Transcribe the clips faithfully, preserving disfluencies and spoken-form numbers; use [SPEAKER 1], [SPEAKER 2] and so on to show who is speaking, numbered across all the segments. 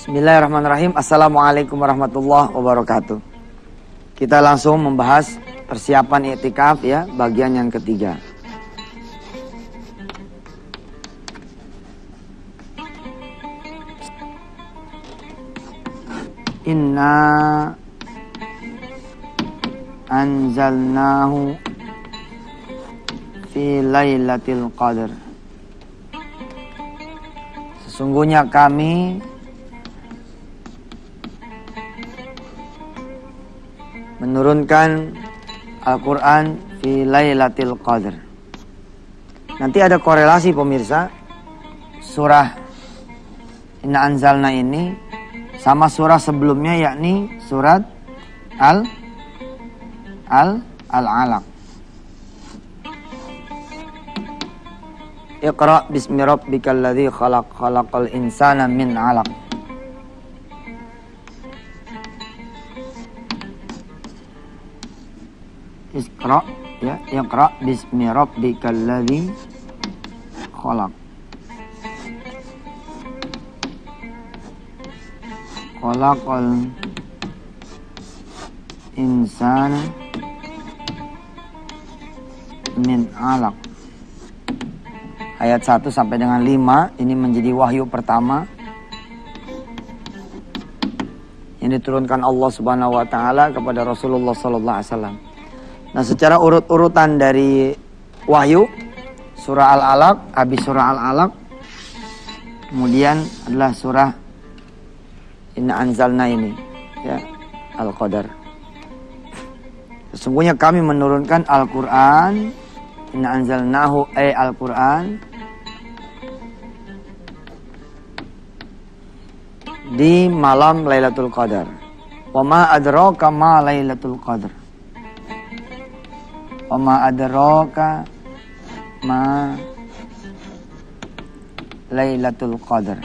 [SPEAKER 1] Bismillahirrahmanirrahim. Assalamualaikum warahmatullahi wabarakatuh. Kita langsung membahas persiapan i'tikaf ya, bagian yang ketiga. Inna anzalnahu fi lailatul qadar. Sesungguhnya kami menurunkan Al-Quran fi lailatul qadar. Nanti ada korelasi pemirsa, surah Inna Anzalna ini sama surah sebelumnya, yakni surat Al Al Al-Alaq. Iqra bismi rabbikal ladzi khalaq, khalaqal insana min 'alaq. Iqra ya, Iqra bismi rabbikal ladzi khalaq. Khalaqal insana min 'alaq. Ayat satu sampai dengan lima ini menjadi wahyu pertama yang diturunkan Allah Subhanahu wa taala kepada Rasulullah sallallahu alaihi wasallam. Nah, secara urut-urutan dari wahyu, surah Al-Alaq, habis surah Al-Alaq, kemudian adalah surah Inna Anzalna ini, ya, Al-Qadar. Sesungguhnya kami menurunkan Al-Quran, Inna Anzalnahu ay Al-Quran, di malam Lailatul Qadar. Wa ma adraka ma Lailatul Qadar. Wa ma adraka ma Lailatul Qadar.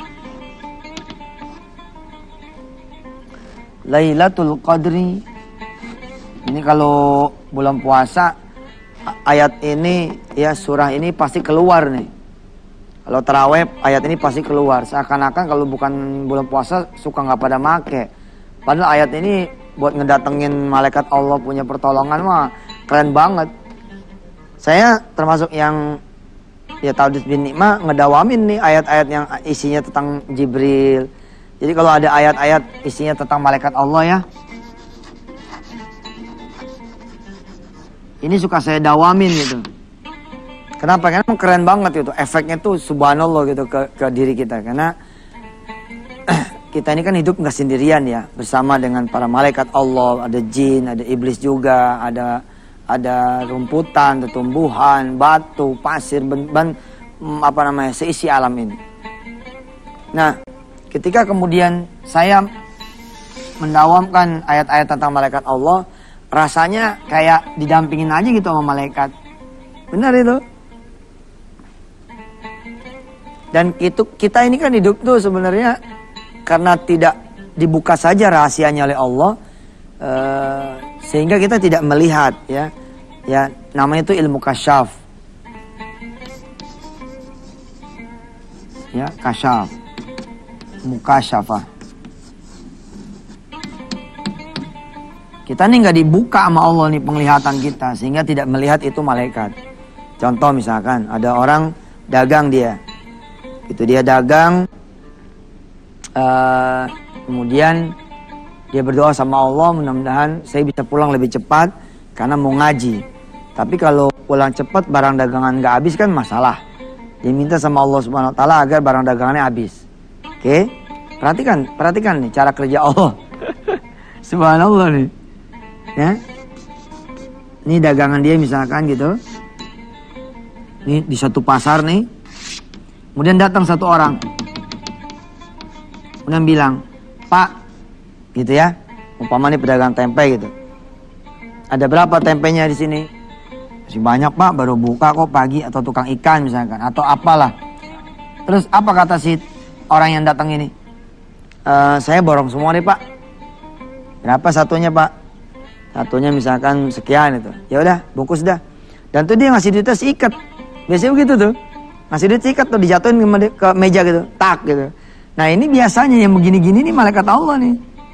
[SPEAKER 1] Lailatul Qadri ini kalau bulan puasa, ayat ini ya, surah ini pasti keluar nih. Kalau tarawih ayat ini pasti keluar. Seakan-akan kalau bukan bulan puasa suka nggak pada make. Padahal ayat ini buat ngedatengin malaikat Allah punya pertolongan mah keren banget. Saya termasuk yang ya Taudis bin Nikmah ngedawamin nih ayat-ayat yang isinya tentang Jibril. Jadi kalau ada ayat-ayat isinya tentang malaikat Allah ya, ini suka saya dawamin gitu. Kenapa? Karena keren banget itu. Efeknya tuh subhanallah gitu ke, ke diri kita. Karena kita ini kan hidup nggak sendirian ya. Bersama dengan para malaikat Allah. Ada jin, ada iblis juga. Ada ada rumputan, tumbuhan, batu, pasir, ben, ben, apa namanya, seisi alam ini. Nah, ketika kemudian saya mendawamkan ayat-ayat tentang malaikat Allah, rasanya kayak didampingin aja gitu sama malaikat. Benar itu. Dan itu kita ini kan hidup tuh sebenarnya karena tidak dibuka saja rahasianya oleh Allah, uh, sehingga kita tidak melihat ya. Ya, namanya itu ilmu kasyaf. Ya, kasyaf. Mukasyafah. Kita nih nggak dibuka sama Allah nih penglihatan kita, sehingga tidak melihat itu malaikat. Contoh misalkan ada orang dagang dia, itu dia dagang, uh, kemudian dia berdoa sama Allah, mudah-mudahan saya bisa pulang lebih cepat karena mau ngaji. Tapi kalau pulang cepat barang dagangan nggak habis kan masalah. Dia minta sama Allah Subhanahu wa taala agar barang dagangannya habis. Oke, perhatikan, perhatikan nih cara kerja Allah. Subhanallah nih. Ya, ini dagangan dia misalkan gitu, ini di satu pasar nih, kemudian datang satu orang, kemudian bilang, Pak, gitu ya, umpama nih pedagang tempe gitu, ada berapa tempenya di sini? Masih banyak Pak, baru buka kok pagi, atau tukang ikan misalkan, atau apalah. Terus apa kata si orang yang datang ini? E, saya borong semua nih Pak. Berapa satunya Pak? Satunya misalkan sekian itu. Ya udah, bungkus dah. Dan tuh dia ngasih duitnya seikat. Biasanya begitu tuh. Ngasih duit seikat tuh dijatuhin ke meja gitu. Tak gitu. Nah ini biasanya yang begini-gini nih malaikat Allah nih.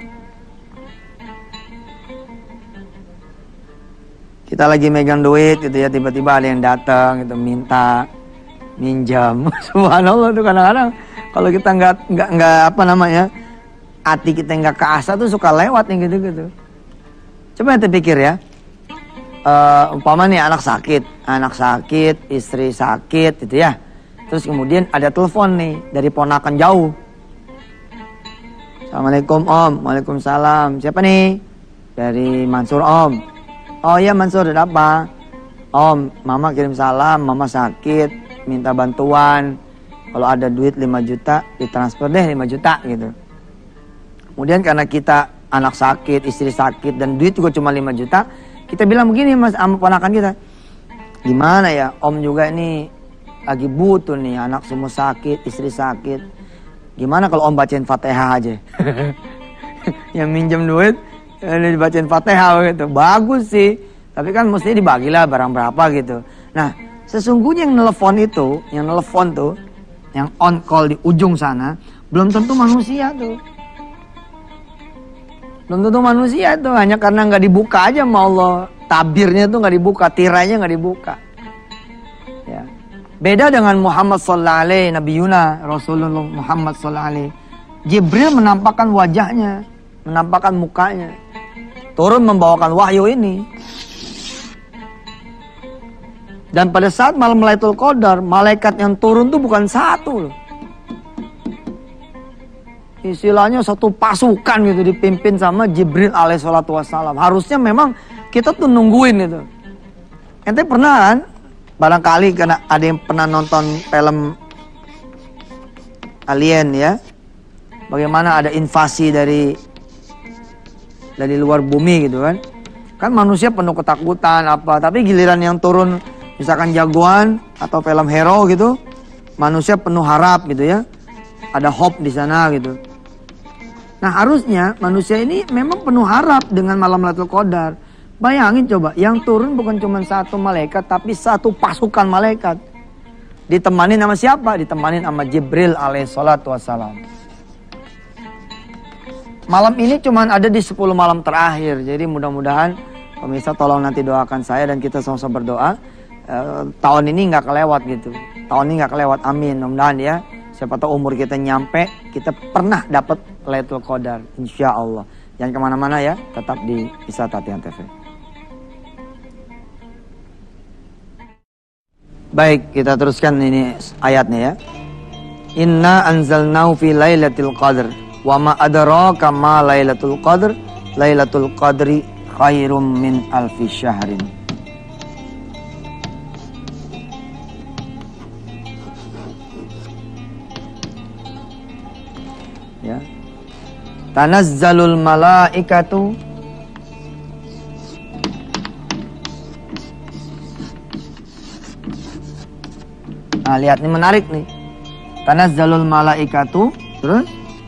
[SPEAKER 1] Kita lagi megang duit gitu ya, tiba-tiba ada yang datang gitu minta minjam. Subhanallah tuh kadang-kadang kalau kita nggak nggak nggak apa namanya, hati kita nggak keasa tuh suka lewat yang gitu-gitu. Coba ente pikir ya, uh, umpama nih anak sakit, anak sakit, istri sakit gitu ya. Terus kemudian ada telepon nih dari ponakan jauh. Assalamualaikum Om. Waalaikumsalam. Siapa nih? Dari Mansur Om. Oh iya Mansur, ada apa? Om, Mama kirim salam, Mama sakit, minta bantuan. Kalau ada duit lima juta, ditransfer deh lima juta gitu. Kemudian karena kita anak sakit, istri sakit, dan duit juga cuma lima juta, kita bilang begini Mas sama ponakan kita. Gimana ya, Om juga ini lagi butuh nih, anak semua sakit, istri sakit. Gimana kalau Om bacain Fatihah aja? Yang minjem duit, ini dibacain Fatihah gitu. Bagus sih. Tapi kan mesti dibagilah barang berapa gitu. Nah, sesungguhnya yang nelfon itu, yang nelfon tuh, yang on call di ujung sana, belum tentu manusia tuh. Belum tentu manusia tuh. Hanya karena nggak dibuka aja sama Allah. Tabirnya tuh nggak dibuka, tirainya nggak dibuka. Ya. Beda dengan Muhammad sallallahu alaihi Nabi Yuna, Rasulullah Muhammad sallallahu alaihi. Jibril menampakkan wajahnya, menampakkan mukanya. Turun membawakan wahyu ini. Dan pada saat malam Lailatul Qadar, malaikat yang turun tuh bukan satu loh. Istilahnya satu pasukan gitu dipimpin sama Jibril alaihissalatu wassalam. Harusnya memang kita tuh nungguin itu. Ente pernah kan? Barangkali karena ada yang pernah nonton film Alien ya. Bagaimana ada invasi dari dari luar bumi gitu kan. Kan manusia penuh ketakutan apa, tapi giliran yang turun misalkan jagoan atau film hero gitu, manusia penuh harap gitu ya. Ada hope di sana gitu. Nah, harusnya manusia ini memang penuh harap dengan malam Lailatul Qadar. Bayangin coba, yang turun bukan cuma satu malaikat, tapi satu pasukan malaikat. Ditemani sama siapa? Ditemani sama Jibril alaihissalatu wassalam. Malam ini cuma ada di sepuluh malam terakhir. Jadi mudah-mudahan pemirsa tolong nanti doakan saya dan kita sama-sama berdoa. Uh, tahun ini nggak kelewat gitu. Tahun ini nggak kelewat, amin. Mudah-mudahan ya. Siapa tahu umur kita nyampe, kita pernah dapat Lailatul Qadar. Insya Allah. Jangan kemana-mana ya, tetap di Kisah Tatian T V. Baik, kita teruskan ini ayatnya ya. Inna anzalnahu fi lailatul qadr wa ma adraka ma lailatul qadr lailatul qadri khairum min alfi syahrin. Ya. Tanazzalul malaikatu Nah, lihat ini menarik nih. Tanazzalul malaikatu terus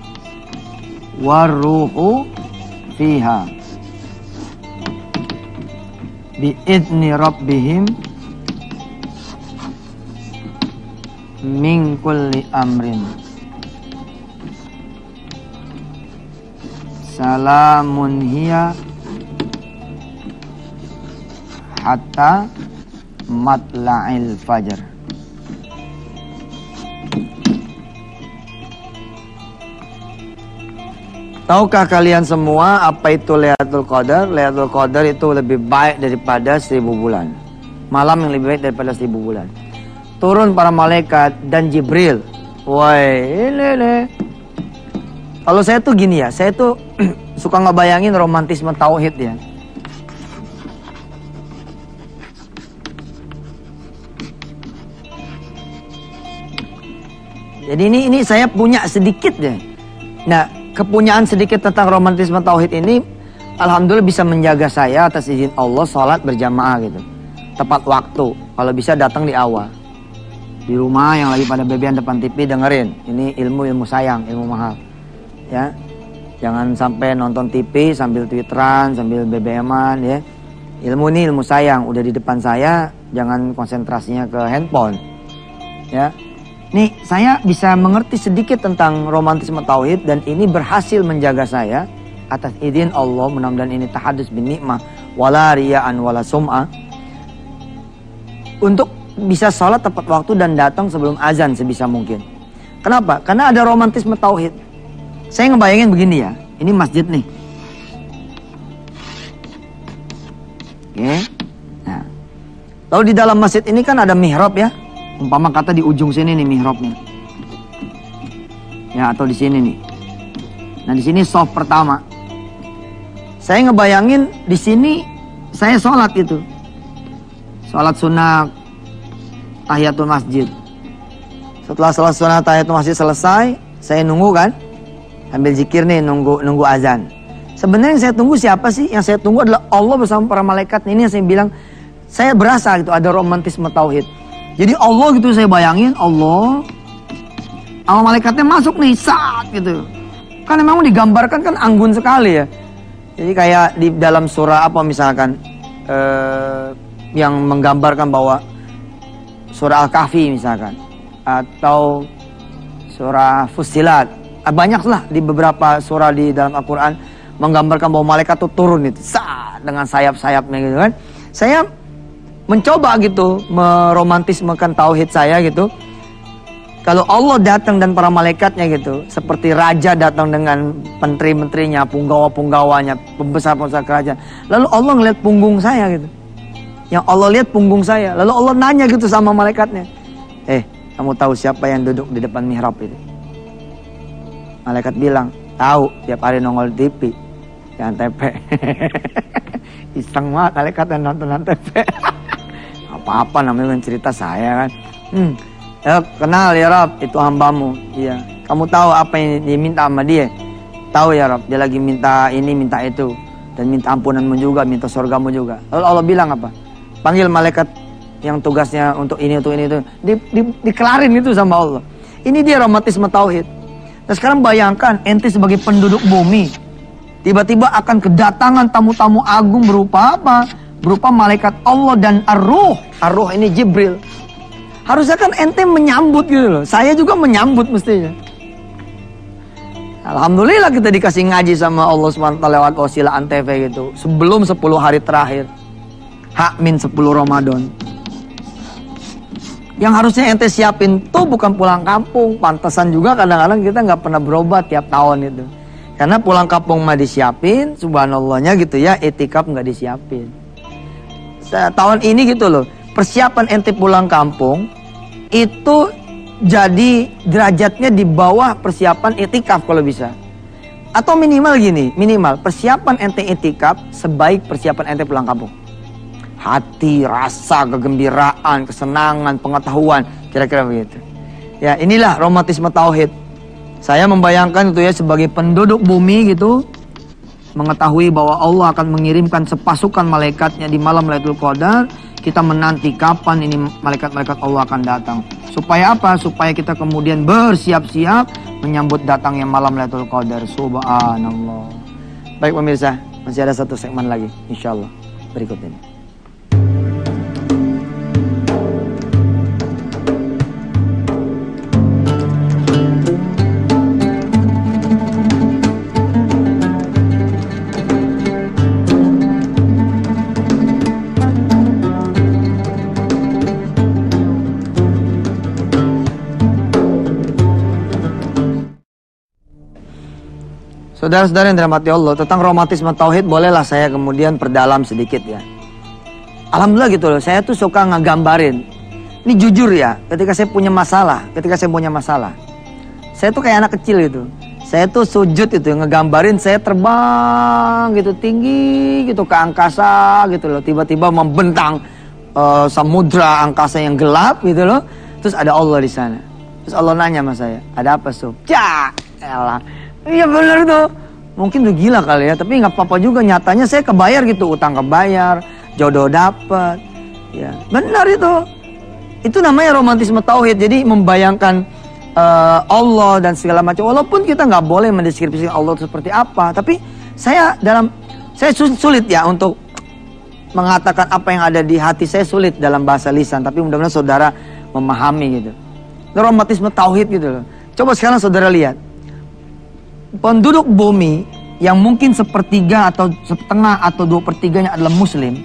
[SPEAKER 1] waruhu fiha biidni rabbihim min kulli amrin salamun hiya hatta matla'il fajar. Tahukah kalian semua apa itu Lailatul Qadar? Lailatul Qadar itu lebih baik daripada seribu bulan. Malam yang lebih baik daripada seribu bulan. Turun para malaikat dan Jibril. Woi, lele. Kalau saya tuh gini ya, saya tuh suka ngebayangin romantisme tauhid ya. Jadi ini ini saya punya sedikit ya. Nah, kepunyaan sedikit tentang romantisme tauhid ini alhamdulillah bisa menjaga saya atas izin Allah sholat berjamaah gitu. Tepat waktu, kalau bisa datang di awal. Di rumah yang lagi pada bebean depan T V dengerin. Ini ilmu-ilmu sayang, ilmu mahal. Ya. Jangan sampai nonton T V sambil twitteran, sambil B B M-an ya. Ilmu ini ilmu sayang, udah di depan saya, jangan konsentrasinya ke handphone. Ya. Nih, saya bisa mengerti sedikit tentang romantisme tauhid dan ini berhasil menjaga saya atas izin Allah. Mudah-mudahan ini tahadus bin nikmah wala riya'an wala sum'ah, untuk bisa sholat tepat waktu dan datang sebelum azan sebisa mungkin. Kenapa? Karena ada romantisme tauhid. Saya ngebayangin begini ya, ini masjid nih. Oke. Nah, lalu di dalam masjid ini kan ada mihrab ya. Umpama kata di ujung sini nih mihrabnya. Ya, atau di sini nih. Nah, di sini shaf pertama. Saya ngebayangin di sini saya sholat gitu. Sholat sunnah tahiyatul masjid. Setelah sholat sunnah tahiyatul masjid selesai, saya nunggu kan. Ambil zikir nih, nunggu nunggu azan. Sebenarnya yang saya tunggu siapa sih? Yang saya tunggu adalah Allah bersama para malaikat. Ini yang saya bilang, saya berasa gitu ada romantisme tauhid. Jadi Allah gitu saya bayangin, Allah sama malaikatnya masuk nih, saat gitu. Kan memang digambarkan kan anggun sekali ya. Jadi kayak di dalam surah apa misalkan eh, yang menggambarkan bahwa surah Al-Kahfi misalkan, atau surah Fussilat, banyak lah di beberapa surah di dalam Al-Quran menggambarkan bahwa malaikat itu turun itu saat dengan sayap-sayapnya gitu kan. Saya mencoba gitu meromantismekan tauhid saya gitu. Kalau Allah datang dan para malaikatnya gitu, seperti raja datang dengan menteri-menterinya, punggawa-punggawanya, pembesar-pembesar kerajaan. Lalu Allah ngeliat punggung saya gitu. Yang Allah lihat punggung saya. Lalu Allah nanya gitu sama malaikatnya, "Eh, kamu tahu siapa yang duduk di depan mihrab itu?" Malaikat bilang, "Tahu, tiap hari nongol T V, di Antv." Iseng banget malaikat yang nonton Antv. Apa-apa namanya cerita saya kan. Hmm, ya, kenal ya Rab, itu hambamu. Iya. Kamu tahu apa yang diminta sama dia? Tahu ya Rab, dia lagi minta ini, minta itu. Dan minta ampunanmu juga, minta surgamu juga. Lalu Allah bilang apa? Panggil malaikat yang tugasnya untuk ini, untuk ini, itu. Di, di, dikelarin itu sama Allah. Ini dia romantisme tauhid. Nah sekarang bayangkan, ente sebagai penduduk bumi, tiba-tiba akan kedatangan tamu-tamu agung berupa apa? Berupa malaikat Allah dan ar-ruh. Ar-ruh ini Jibril. Harusnya kan ente menyambut gitu loh. Saya juga menyambut mestinya. Alhamdulillah kita dikasih ngaji sama Allah subhanahu wa taala lewat wasilah Antv gitu. Sebelum sepuluh hari terakhir. Hak min sepuluh Ramadan. Yang harusnya ente siapin tuh bukan pulang kampung. Pantesan juga kadang-kadang kita nggak pernah berobat tiap tahun itu. Karena pulang kampung mah disiapin, subhanallahnya gitu ya, itikaf nggak disiapin. Tahun ini gitu loh, persiapan ente pulang kampung itu jadi derajatnya di bawah persiapan itikaf kalau bisa. Atau minimal gini, minimal persiapan ente itikaf sebaik persiapan ente pulang kampung. Hati, rasa, kegembiraan, kesenangan, pengetahuan, kira-kira begitu. Ya inilah romantisme tauhid. Saya membayangkan itu ya sebagai penduduk bumi gitu, mengetahui bahwa Allah akan mengirimkan sepasukan malaikatnya di malam Lailatul Qadar. Kita menanti kapan ini malaikat-malaikat Allah akan datang. Supaya apa? Supaya kita kemudian bersiap-siap menyambut datangnya malam Lailatul Qadar. Subhanallah. Baik pemirsa, masih ada satu segmen lagi insyaallah berikut ini. Saudara-saudara yang dirahmati Allah, tentang romantisme tauhid bolehlah saya kemudian perdalam sedikit ya. Alhamdulillah gitu loh, saya tuh suka ngegambarin. Ini jujur ya, ketika saya punya masalah, ketika saya punya masalah, saya tuh kayak anak kecil gitu. Saya tuh sujud itu, ngegambarin saya terbang gitu, tinggi gitu ke angkasa gitu loh. Tiba-tiba membentang uh, samudra angkasa yang gelap gitu loh. Terus ada Allah di sana. Terus Allah nanya sama saya, ada apa Sob? Ya elah. Iya bener tuh. Mungkin udah gila kali ya, tapi nggak apa-apa juga. Nyatanya saya kebayar gitu, utang kebayar, jodoh dapet. Ya benar itu. Itu namanya romantisme tauhid. Jadi membayangkan uh, Allah dan segala macam. Walaupun kita nggak boleh mendeskripsikan Allah seperti apa, tapi saya dalam saya sulit ya untuk mengatakan apa yang ada di hati saya, sulit dalam bahasa lisan. Tapi mudah-mudahan saudara memahami gitu. romantisme tauhid gitu loh. Coba sekarang saudara lihat. Penduduk bumi yang mungkin sepertiga atau setengah atau dua pertiganya adalah muslim.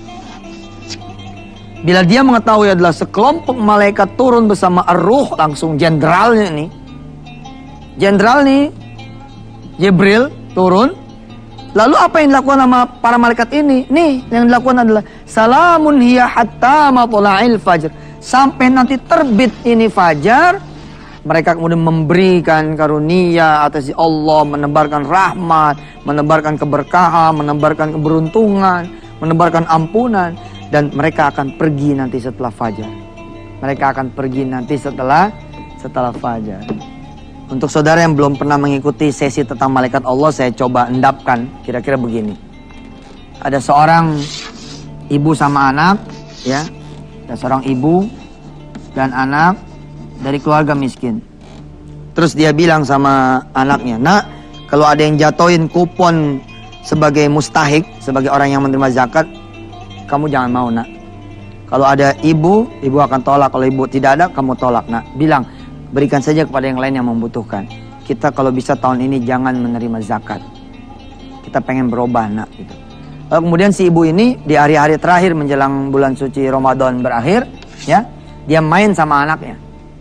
[SPEAKER 1] Bila dia mengetahui adalah sekelompok malaikat turun bersama ar-ruh, langsung jenderalnya ini. Jenderal nih, Jibril turun. Lalu apa yang dilakukan sama para malaikat ini? Nih, yang dilakukan adalah salamun hiya hatta matla'il fajr. Sampai nanti terbit ini fajar. Mereka kemudian memberikan karunia atas Allah, menebarkan rahmat, menebarkan keberkahan, menebarkan keberuntungan, menebarkan ampunan. Dan mereka akan pergi nanti setelah fajar. Mereka akan pergi nanti setelah setelah fajar. Untuk saudara yang belum pernah mengikuti sesi tentang malaikat Allah, saya coba endapkan kira-kira begini. Ada seorang ibu sama anak, ya. Ada seorang ibu dan anak dari keluarga miskin. Terus dia bilang sama anaknya, nak, kalau ada yang jatuhin kupon sebagai mustahik, sebagai orang yang menerima zakat, kamu jangan mau, nak. Kalau ada ibu, ibu akan tolak. Kalau ibu tidak ada, kamu tolak, nak. Bilang, berikan saja kepada yang lain yang membutuhkan. Kita kalau bisa tahun ini jangan menerima zakat. Kita pengen berubah, nak. Gitu. Lalu kemudian si ibu ini di hari-hari terakhir menjelang bulan suci Ramadan berakhir, ya, dia main sama anaknya.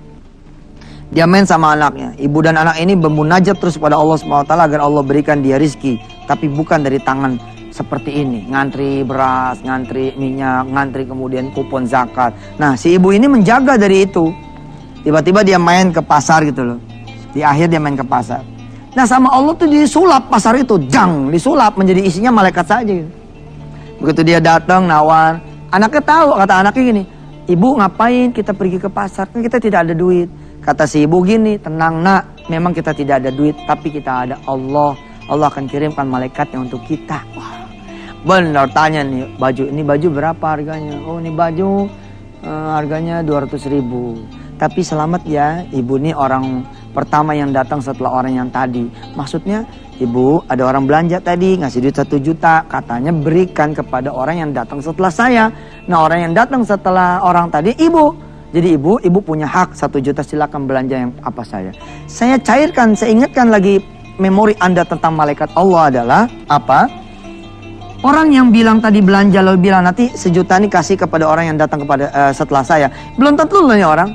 [SPEAKER 1] Dia main sama anaknya. Ibu dan anak ini bermunajat terus pada Allah subhanahu wa taala agar Allah berikan dia rizki. Tapi bukan dari tangan seperti ini. Ngantri beras, ngantri minyak, ngantri kemudian kupon zakat. Nah, si ibu ini menjaga dari itu. Tiba-tiba dia main ke pasar gitu loh. Di akhir dia main ke pasar. Nah, sama Allah tuh disulap pasar itu. Jang, disulap menjadi isinya malaikat saja gitu. Begitu dia datang nawar. Anaknya tahu, kata anaknya gini. Ibu ngapain kita pergi ke pasar? Kan kita tidak ada duit. Kata si ibu gini, tenang nak, memang kita tidak ada duit, tapi kita ada Allah. Allah akan kirimkan malaikatnya untuk kita. Wah, benar tanya nih, baju ini baju berapa harganya? Oh, ini baju uh, harganya dua ratus ribu. Tapi selamat ya, ibu ini orang pertama yang datang setelah orang yang tadi. Maksudnya, ibu ada orang belanja tadi, ngasih duit satu juta. Katanya berikan kepada orang yang datang setelah saya. Nah, orang yang datang setelah orang tadi, ibu. Jadi ibu, ibu punya hak satu juta, silakan belanja yang apa saja. Saya cairkan, saya ingatkan lagi memori Anda tentang malaikat Allah adalah apa? Orang yang bilang tadi belanja lalu bilang nanti sejuta ini kasih kepada orang yang datang kepada uh, setelah saya. Belum tentu loh nih orang.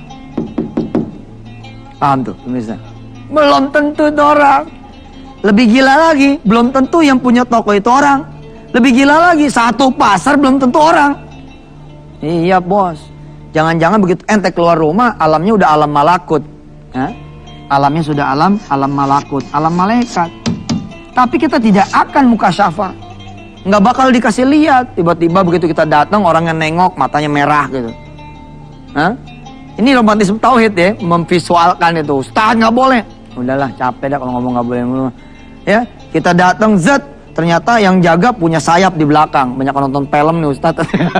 [SPEAKER 1] Paham tuh, pemirsa? Belum tentu itu orang. Lebih gila lagi, belum tentu yang punya toko itu orang. Lebih gila lagi, satu pasar belum tentu orang. Iya bos. Jangan-jangan begitu ente keluar rumah, alamnya udah alam malakut. Ya? Alamnya sudah alam, alam malakut, alam malaikat. Tapi kita tidak akan mukasyafah. Nggak bakal dikasih lihat. Tiba-tiba begitu kita datang, orangnya nengok, matanya merah gitu. Hah? Ini romantisme tauhid ya, memvisualkan itu. Ustaz nggak boleh. Udahlah, capek dah kalau ngomong nggak boleh. Ya, kita datang, zat. Ternyata yang jaga punya sayap di belakang. Banyak nonton film nih Ustaz.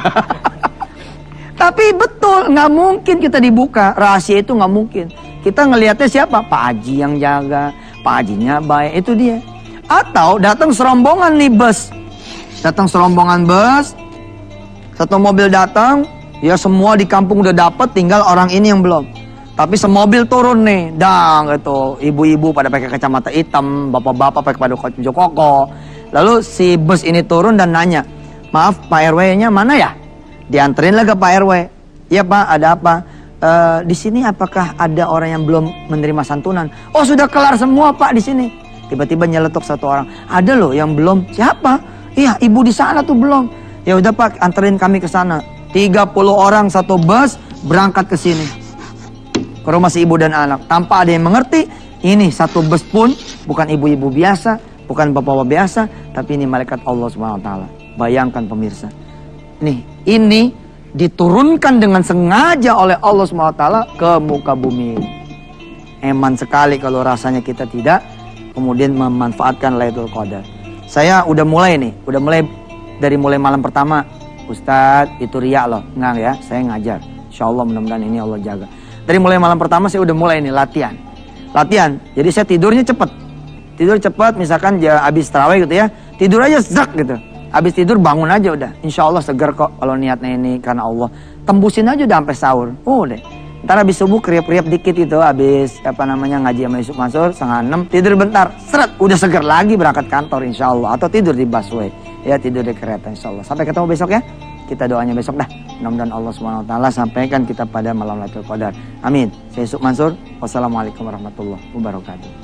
[SPEAKER 1] Tapi betul, nggak mungkin kita dibuka. Rahasia itu nggak mungkin. Kita ngelihatnya siapa? Pak Haji yang jaga. Pak Hajinya baik, itu dia. Atau datang serombongan nih bus. Datang serombongan bus. Satu mobil datang. Ya semua di kampung udah dapet, tinggal orang ini yang belum. Tapi semobil turun nih. Dang gitu. Ibu-ibu pada pakai kacamata hitam. Bapak-bapak pakai pada baju koko. Lalu si bus ini turun dan nanya. Maaf Pak R W-nya mana ya? Dianterin lah ke Pak R W. Iya Pak, ada apa? E, di sini apakah ada orang yang belum menerima santunan? Oh sudah kelar semua Pak di sini. Tiba-tiba nyeletuk satu orang. Ada loh yang belum. Siapa? Iya ibu di sana tuh belum. Ya udah Pak, anterin kami ke sana. tiga puluh orang satu bus berangkat ke sini. Ke rumah si ibu dan anak. Tanpa ada yang mengerti. Ini satu bus pun bukan ibu-ibu biasa, bukan bapak-bapak biasa, tapi ini malaikat Allah subhanahu wa taala. Bayangkan pemirsa. Nih, ini diturunkan dengan sengaja oleh Allah subhanahu wa taala ke muka bumi. Eman sekali kalau rasanya kita tidak kemudian memanfaatkan Lailatul Qadar. Saya udah mulai nih, udah mulai dari mulai malam pertama. Ustadz, itu riak loh. Enggak ya, saya ngajar. Insya Allah mudah-mudahan ini Allah jaga. Dari mulai malam pertama saya udah mulai nih latihan. Latihan, jadi saya tidurnya cepet. Tidur cepet, misalkan ya habis tarawih gitu ya. Tidur aja zak gitu. Habis tidur bangun aja udah. Insya Allah segar kok kalau niatnya ini karena Allah. Tembusin aja udah sampai sahur. Oh deh. Ntar habis subuh kriap-kriap dikit itu, habis apa namanya ngaji sama Yusuf Mansur setengah enam, tidur bentar, seret, udah seger lagi berangkat kantor insya Allah. Atau tidur di busway, ya tidur di kereta insya Allah. Sampai ketemu besok ya. Kita doanya besok dah. Mudah-mudahan Allah subhanahu wa taala sampaikan kita pada malam Lailatul Qadar. Amin. Saya Yusuf Mansur. Wassalamualaikum warahmatullahi wabarakatuh.